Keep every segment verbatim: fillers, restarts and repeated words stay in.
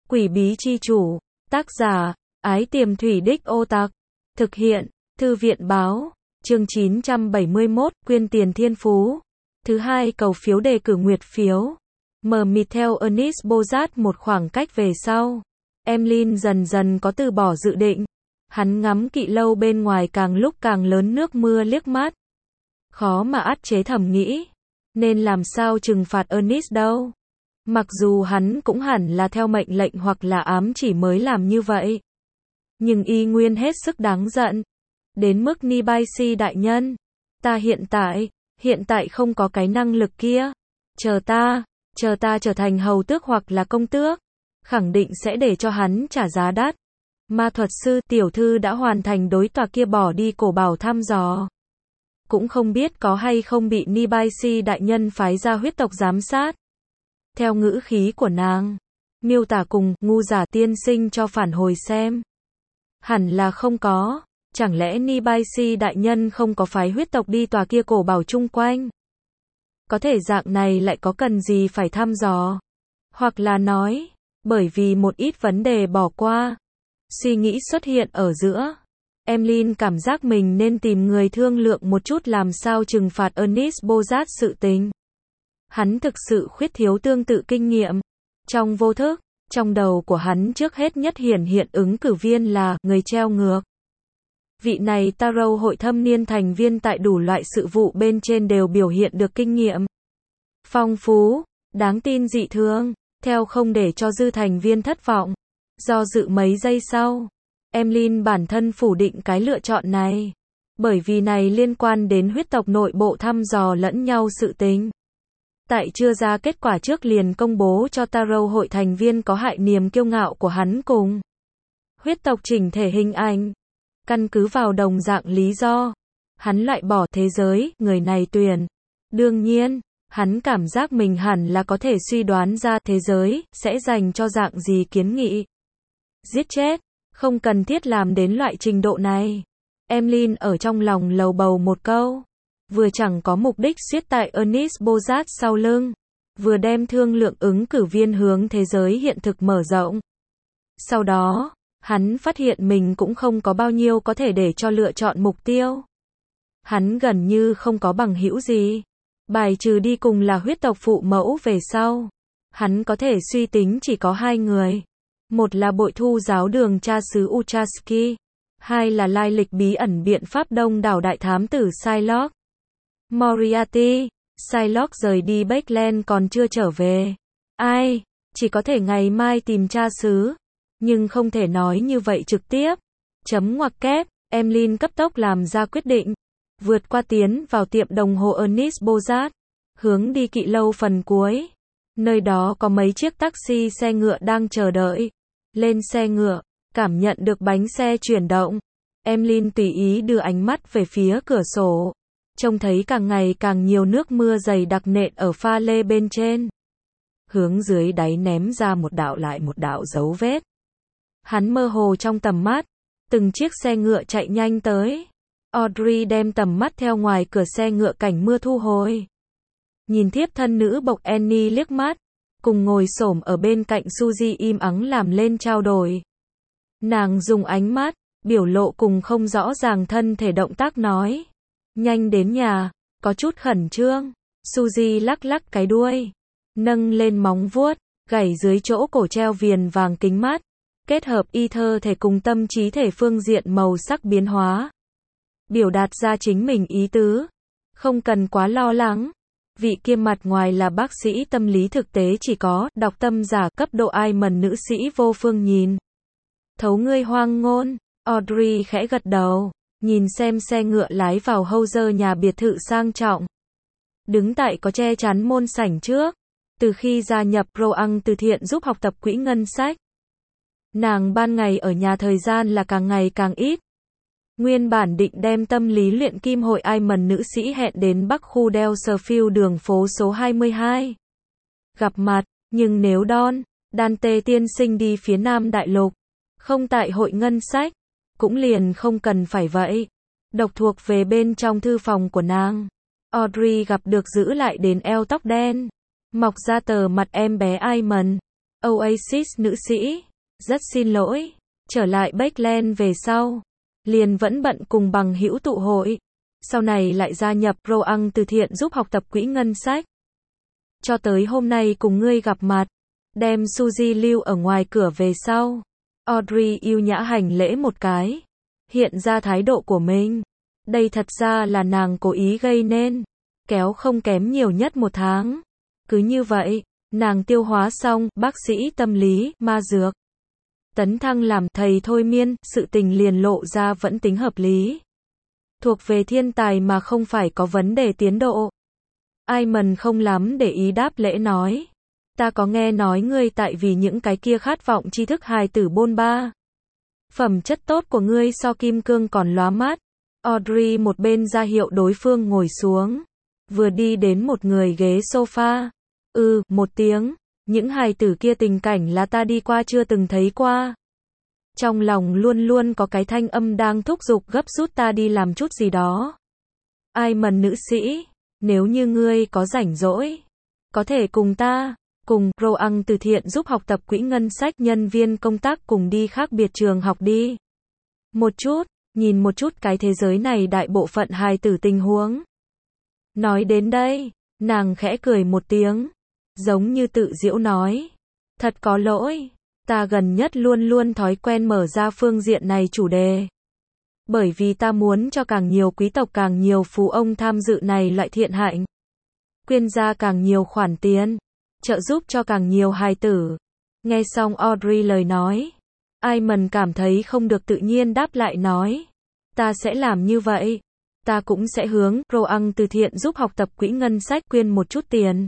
Quỷ bí chi chủ, tác giả, Ái Tiềm Thủy Đích Ô Tặc, thực hiện, Thư viện báo, chương chín trăm bảy mươi mốt, quyên tiền thiên phú. Thứ hai, cầu phiếu đề cử nguyệt phiếu. Mờ mịt theo Ernest Bozat một khoảng cách về sau. Emlyn dần dần có từ bỏ dự định. Hắn ngắm kỵ lâu bên ngoài càng lúc càng lớn nước mưa liếc mắt. Khó mà át chế thầm nghĩ. Nên làm sao trừng phạt Ernest đâu. Mặc dù hắn cũng hẳn là theo mệnh lệnh hoặc là ám chỉ mới làm như vậy. Nhưng y nguyên hết sức đáng giận. Đến mức Nibaisi đại nhân. Ta hiện tại, hiện tại không có cái năng lực kia. Chờ ta, chờ ta trở thành hầu tước hoặc là công tước. Khẳng định sẽ để cho hắn trả giá đắt. Ma thuật sư tiểu thư đã hoàn thành đối tòa kia bỏ đi cổ bảo thăm dò. Cũng không biết có hay không bị Nibaisi đại nhân phái ra huyết tộc giám sát. Theo ngữ khí của nàng, miêu tả cùng ngu giả tiên sinh cho phản hồi xem. Hẳn là không có, chẳng lẽ Nibaisi đại nhân không có phái huyết tộc đi tòa kia cổ bảo chung quanh? Có thể dạng này lại có cần gì phải thăm dò? Hoặc là nói, bởi vì một ít vấn đề bỏ qua. Suy nghĩ xuất hiện ở giữa. Emlyn cảm giác mình nên tìm người thương lượng một chút làm sao trừng phạt Ernest Bozat sự tình. Hắn thực sự khuyết thiếu tương tự kinh nghiệm. Trong vô thức, trong đầu của hắn trước hết nhất hiển hiện ứng cử viên là người treo ngược. Vị này Tarot hội thâm niên thành viên tại đủ loại sự vụ bên trên đều biểu hiện được kinh nghiệm phong phú, đáng tin dị thường, theo không để cho dư thành viên thất vọng. Do dự mấy giây sau, Emlyn bản thân phủ định cái lựa chọn này. Bởi vì này liên quan đến huyết tộc nội bộ thăm dò lẫn nhau sự tình. Tại chưa ra kết quả trước liền công bố cho Tarot hội thành viên có hại niềm kiêu ngạo của hắn cùng huyết tộc chỉnh thể hình ảnh. Căn cứ vào đồng dạng lý do, hắn loại bỏ thế giới, người này tuyển. Đương nhiên, hắn cảm giác mình hẳn là có thể suy đoán ra thế giới sẽ dành cho dạng gì kiến nghị. Giết chết, không cần thiết làm đến loại trình độ này. Emlyn ở trong lòng lầu bầu một câu. Vừa chẳng có mục đích suýt tại Ernest Bozat sau lưng. Vừa đem thương lượng ứng cử viên hướng thế giới hiện thực mở rộng. Sau đó, hắn phát hiện mình cũng không có bao nhiêu có thể để cho lựa chọn mục tiêu. Hắn gần như không có bằng hữu gì. Bài trừ đi cùng là huyết tộc phụ mẫu về sau. Hắn có thể suy tính chỉ có hai người. Một là bội thu giáo đường cha xứ Uchaski. Hai là lai lịch bí ẩn biện pháp đông đảo đại thám tử Psylocke. Moriarty, Psylocke rời đi Bakeland còn chưa trở về. Ai? Chỉ có thể ngày mai tìm cha xứ. Nhưng không thể nói như vậy trực tiếp. Chấm ngoặc kép, Emlyn cấp tốc làm ra quyết định. Vượt qua tiến vào tiệm đồng hồ Ernest Bozat. Hướng đi kỵ lâu phần cuối. Nơi đó có mấy chiếc taxi xe ngựa đang chờ đợi. Lên xe ngựa, cảm nhận được bánh xe chuyển động. Emlyn tùy ý đưa ánh mắt về phía cửa sổ. Trông thấy càng ngày càng nhiều nước mưa dày đặc nện ở pha lê bên trên. Hướng dưới đáy ném ra một đạo lại một đạo dấu vết. Hắn mơ hồ trong tầm mắt. Từng chiếc xe ngựa chạy nhanh tới. Audrey đem tầm mắt theo ngoài cửa xe ngựa cảnh mưa thu hồi. Nhìn thiếp thân nữ bộc Annie liếc mắt. Cùng ngồi xổm ở bên cạnh Suzy im ắng làm lên trao đổi. Nàng dùng ánh mắt, biểu lộ cùng không rõ ràng thân thể động tác nói. Nhanh đến nhà, có chút khẩn trương. Suzy lắc lắc cái đuôi. Nâng lên móng vuốt, gảy dưới chỗ cổ treo viền vàng kính mắt. Kết hợp y thơ thể cùng tâm trí thể phương diện màu sắc biến hóa. Biểu đạt ra chính mình ý tứ. Không cần quá lo lắng. Vị kia mặt ngoài là bác sĩ tâm lý thực tế chỉ có đọc tâm giả cấp độ ai mần nữ sĩ vô phương nhìn. Thấu ngươi hoang ngôn. Audrey khẽ gật đầu. Nhìn xem xe ngựa lái vào Hauser nhà biệt thự sang trọng. Đứng tại có che chắn môn sảnh trước. Từ khi gia nhập Roang từ thiện giúp học tập quỹ ngân sách. Nàng ban ngày ở nhà thời gian là càng ngày càng ít. Nguyên bản định đem tâm lý luyện kim hội ai mần nữ sĩ hẹn đến Bắc khu Delserfield đường phố số hai mươi hai. Gặp mặt, nhưng nếu Don, Dante tiên sinh đi phía Nam Đại Lục. Không tại hội ngân sách. Cũng liền không cần phải vậy. Độc thuộc về bên trong thư phòng của nàng. Audrey gặp được giữ lại đến eo tóc đen. Mọc ra tờ mặt em bé Iman. Oasis nữ sĩ, rất xin lỗi, trở lại Backland về sau, liền vẫn bận cùng bằng hữu tụ hội, sau này lại gia nhập Roang từ thiện giúp học tập quỹ ngân sách. Cho tới hôm nay cùng ngươi gặp mặt, đem Suzy lưu ở ngoài cửa về sau, Audrey yêu nhã hành lễ một cái, hiện ra thái độ của mình. Đây thật ra là nàng cố ý gây nên, kéo không kém nhiều nhất một tháng. Cứ như vậy, nàng tiêu hóa xong bác sĩ tâm lý, ma dược, tấn thăng làm thầy thôi miên, sự tình liền lộ ra vẫn tính hợp lý. Thuộc về thiên tài mà không phải có vấn đề tiến độ. Iman không lắm để ý đáp lễ nói. Ta có nghe nói ngươi tại vì những cái kia khát vọng tri thức hài tử bôn ba. Phẩm chất tốt của ngươi so kim cương còn lóa mắt. Audrey một bên ra hiệu đối phương ngồi xuống. Vừa đi đến một người ghế sofa. Ừ, một tiếng. Những hài tử kia tình cảnh là ta đi qua chưa từng thấy qua. Trong lòng luôn luôn có cái thanh âm đang thúc giục gấp rút ta đi làm chút gì đó. Iman nữ sĩ, nếu như ngươi có rảnh rỗi, có thể cùng ta, cùng Roang từ thiện giúp học tập quỹ ngân sách nhân viên công tác cùng đi khác biệt trường học đi. Một chút, nhìn một chút cái thế giới này đại bộ phận hài tử tình huống. Nói đến đây, nàng khẽ cười một tiếng, giống như tự giễu nói. Thật có lỗi, ta gần nhất luôn luôn thói quen mở ra phương diện này chủ đề. Bởi vì ta muốn cho càng nhiều quý tộc càng nhiều phú ông tham dự này loại thiện hạnh. Quyên ra càng nhiều khoản tiền, trợ giúp cho càng nhiều hài tử. Nghe xong Audrey lời nói, Iman cảm thấy không được tự nhiên đáp lại nói. Ta sẽ làm như vậy. Ta cũng sẽ hướng Roang từ thiện giúp học tập quỹ ngân sách quyên một chút tiền.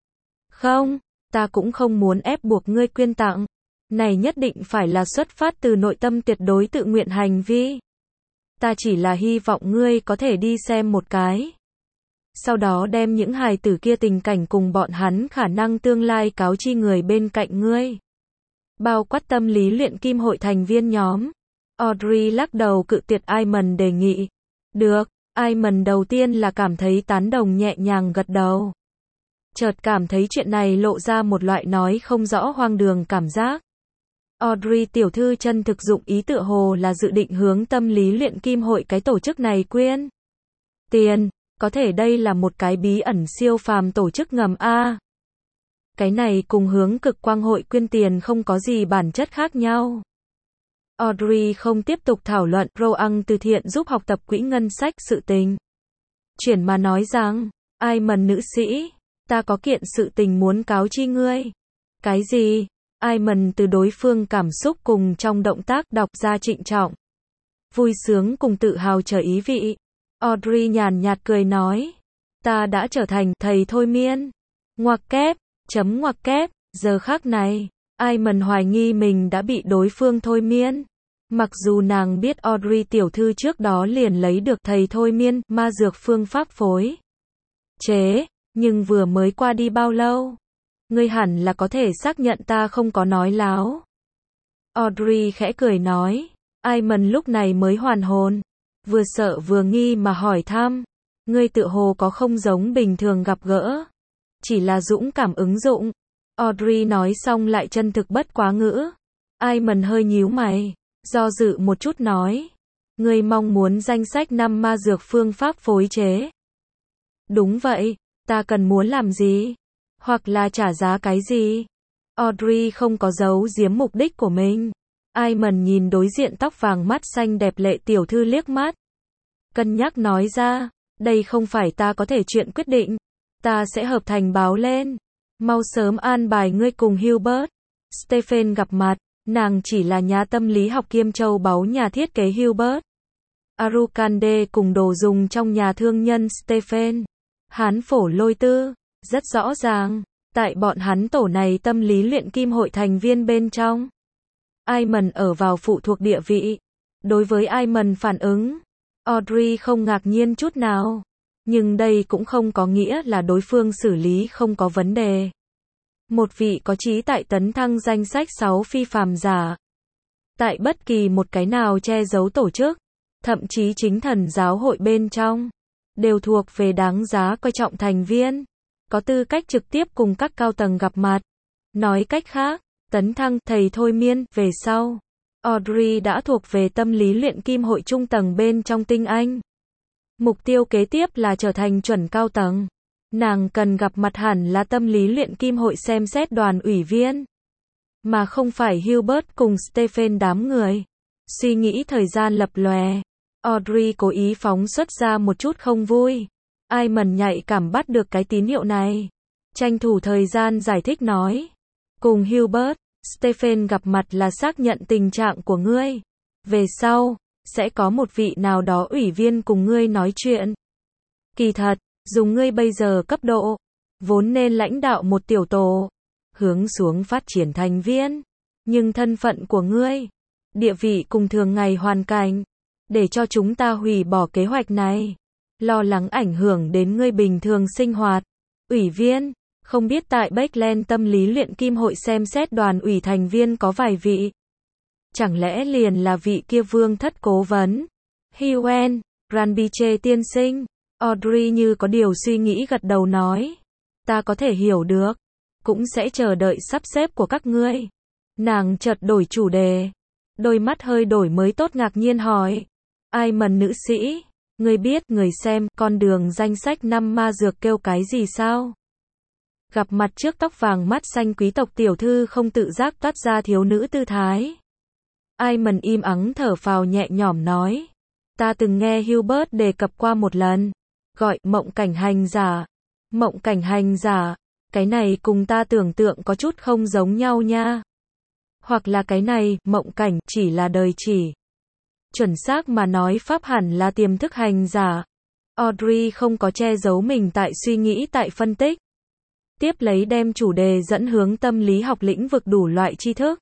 Không, ta cũng không muốn ép buộc ngươi quyên tặng. Này nhất định phải là xuất phát từ nội tâm tuyệt đối tự nguyện hành vi. Ta chỉ là hy vọng ngươi có thể đi xem một cái. Sau đó đem những hài tử kia tình cảnh cùng bọn hắn khả năng tương lai cáo chi người bên cạnh ngươi. Bao quát tâm lý luyện kim hội thành viên nhóm. Audrey lắc đầu cự tuyệt Iman đề nghị. Được, Iman đầu tiên là cảm thấy tán đồng nhẹ nhàng gật đầu. Chợt cảm thấy chuyện này lộ ra một loại nói không rõ hoang đường cảm giác. Audrey tiểu thư chân thực dụng ý tựa hồ là dự định hướng tâm lý luyện kim hội cái tổ chức này quyên tiền, có thể đây là một cái bí ẩn siêu phàm tổ chức ngầm a. Cái này cùng hướng cực quang hội quyên tiền không có gì bản chất khác nhau. Audrey không tiếp tục thảo luận Roang từ thiện giúp học tập quỹ ngân sách sự tình. Chuyển mà nói rằng, Iman nữ sĩ, ta có kiện sự tình muốn cáo chi ngươi. Cái gì? Iman từ đối phương cảm xúc cùng trong động tác đọc ra trịnh trọng, vui sướng cùng tự hào trở ý vị. Audrey nhàn nhạt cười nói, ta đã trở thành thầy thôi miên. Ngoặc kép, chấm ngoặc kép, giờ khắc này, Iman hoài nghi mình đã bị đối phương thôi miên. Mặc dù nàng biết Audrey tiểu thư trước đó liền lấy được thầy thôi miên, ma dược phương pháp phối chế, nhưng vừa mới qua đi bao lâu? Ngươi hẳn là có thể xác nhận ta không có nói láo. Audrey khẽ cười nói. Iman lúc này mới hoàn hồn. Vừa sợ vừa nghi mà hỏi thăm. Ngươi tựa hồ có không giống bình thường gặp gỡ. Chỉ là dũng cảm ứng dụng. Audrey nói xong lại chân thực bất quá ngữ. Iman hơi nhíu mày. Do dự một chút nói. Ngươi mong muốn danh sách năm ma dược phương pháp phối chế. Đúng vậy. Ta cần muốn làm gì? Hoặc là trả giá cái gì? Audrey không có giấu giếm mục đích của mình. Iman nhìn đối diện tóc vàng mắt xanh đẹp lệ tiểu thư liếc mắt. Cân nhắc nói ra, đây không phải ta có thể chuyện quyết định. Ta sẽ hợp thành báo lên. Mau sớm an bài ngươi cùng Hubert. Stephen gặp mặt, nàng chỉ là nhà tâm lý học kiêm châu báu nhà thiết kế Hubert. Arukande cùng đồ dùng trong nhà thương nhân Stephen. Hán phổ lôi tư. Rất rõ ràng, tại bọn hắn tổ này tâm lý luyện kim hội thành viên bên trong. Iman ở vào phụ thuộc địa vị. Đối với Iman phản ứng, Audrey không ngạc nhiên chút nào. Nhưng đây cũng không có nghĩa là đối phương xử lý không có vấn đề. Một vị có trí tại tấn thăng danh sách sáu phi phàm giả. Tại bất kỳ một cái nào che giấu tổ chức, thậm chí chính thần giáo hội bên trong, đều thuộc về đáng giá coi trọng thành viên. Có tư cách trực tiếp cùng các cao tầng gặp mặt. Nói cách khác, tấn thăng thầy thôi miên. Về sau, Audrey đã thuộc về tâm lý luyện kim hội trung tầng bên trong tinh anh. Mục tiêu kế tiếp là trở thành chuẩn cao tầng. Nàng cần gặp mặt hẳn là tâm lý luyện kim hội xem xét đoàn ủy viên, mà không phải Hubert cùng Stephen đám người. Suy nghĩ thời gian lập lòe, Audrey cố ý phóng xuất ra một chút không vui. Iman nhạy cảm bắt được cái tín hiệu này, tranh thủ thời gian giải thích nói. Cùng Hubert, Stephen gặp mặt là xác nhận tình trạng của ngươi. Về sau, sẽ có một vị nào đó ủy viên cùng ngươi nói chuyện. Kỳ thật, dùng ngươi bây giờ cấp độ, vốn nên lãnh đạo một tiểu tổ, hướng xuống phát triển thành viên. Nhưng thân phận của ngươi, địa vị cùng thường ngày hoàn cảnh, để cho chúng ta hủy bỏ kế hoạch này. Lo lắng ảnh hưởng đến ngươi bình thường sinh hoạt. Ủy viên, không biết tại Backland tâm lý luyện kim hội xem xét đoàn ủy thành viên có vài vị. Chẳng lẽ liền là vị kia vương thất cố vấn? Huen, Ranbiche tiên sinh. Audrey như có điều suy nghĩ gật đầu nói. Ta có thể hiểu được. Cũng sẽ chờ đợi sắp xếp của các ngươi. Nàng chợt đổi chủ đề. Đôi mắt hơi đổi mới tốt ngạc nhiên hỏi. Iman nữ sĩ, ngươi biết người xem con đường danh sách năm ma dược kêu cái gì sao? Gặp mặt trước tóc vàng mắt xanh quý tộc tiểu thư không tự giác toát ra thiếu nữ tư thái. Iman im ắng thở phào nhẹ nhõm nói. Ta từng nghe Hubert đề cập qua một lần. Gọi mộng cảnh hành giả. Mộng cảnh hành giả. Cái này cùng ta tưởng tượng có chút không giống nhau nha. Hoặc là cái này, mộng cảnh, chỉ là đời chỉ. Chuẩn xác mà nói pháp hẳn là tiềm thức hành giả. Audrey không có che giấu mình tại suy nghĩ tại phân tích. Tiếp lấy đem chủ đề dẫn hướng tâm lý học lĩnh vực đủ loại tri thức.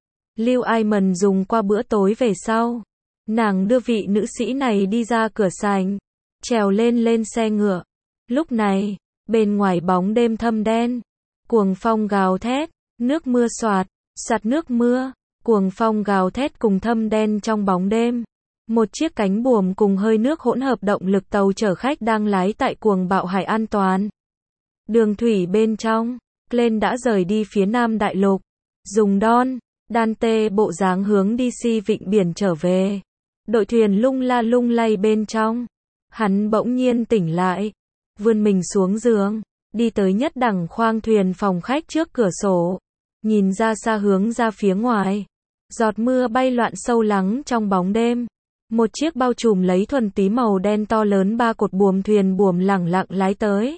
Lưu Iman dùng qua bữa tối về sau. Nàng đưa vị nữ sĩ này đi ra cửa sảnh, trèo lên lên xe ngựa. Lúc này, bên ngoài bóng đêm thâm đen, cuồng phong gào thét, nước mưa xoạt, sạt nước mưa, cuồng phong gào thét cùng thâm đen trong bóng đêm. Một chiếc cánh buồm cùng hơi nước hỗn hợp động lực tàu chở khách đang lái tại cuồng bạo hải an toàn. Đường thủy bên trong, Glenn đã rời đi phía Nam Đại Lục, dùng Don, Dante bộ dáng hướng đi si vịnh biển trở về. Đội thuyền lung la lung lay bên trong, hắn bỗng nhiên tỉnh lại, vươn mình xuống giường, đi tới nhất đẳng khoang thuyền phòng khách trước cửa sổ, nhìn ra xa hướng ra phía ngoài. Giọt mưa bay loạn sâu lắng trong bóng đêm. Một chiếc bao trùm lấy thuần túy màu đen to lớn ba cột buồm thuyền buồm lẳng lặng lái tới.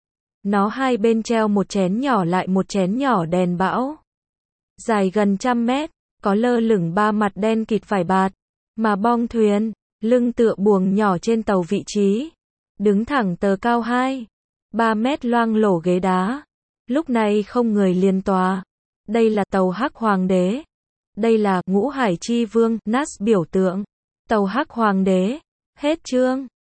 Nó hai bên treo một chén nhỏ lại một chén nhỏ đèn bão. Dài gần trăm mét, có lơ lửng ba mặt đen kịt vải bạt. Mà bong thuyền, lưng tựa buồng nhỏ trên tàu vị trí. Đứng thẳng tờ cao hai, ba mét loang lổ ghế đá. Lúc này không người liên tòa. Đây là tàu Hắc Hoàng đế. Đây là Ngũ Hải Chi Vương, Nas biểu tượng. Tàu Hắc Hoàng đế. Hết chương.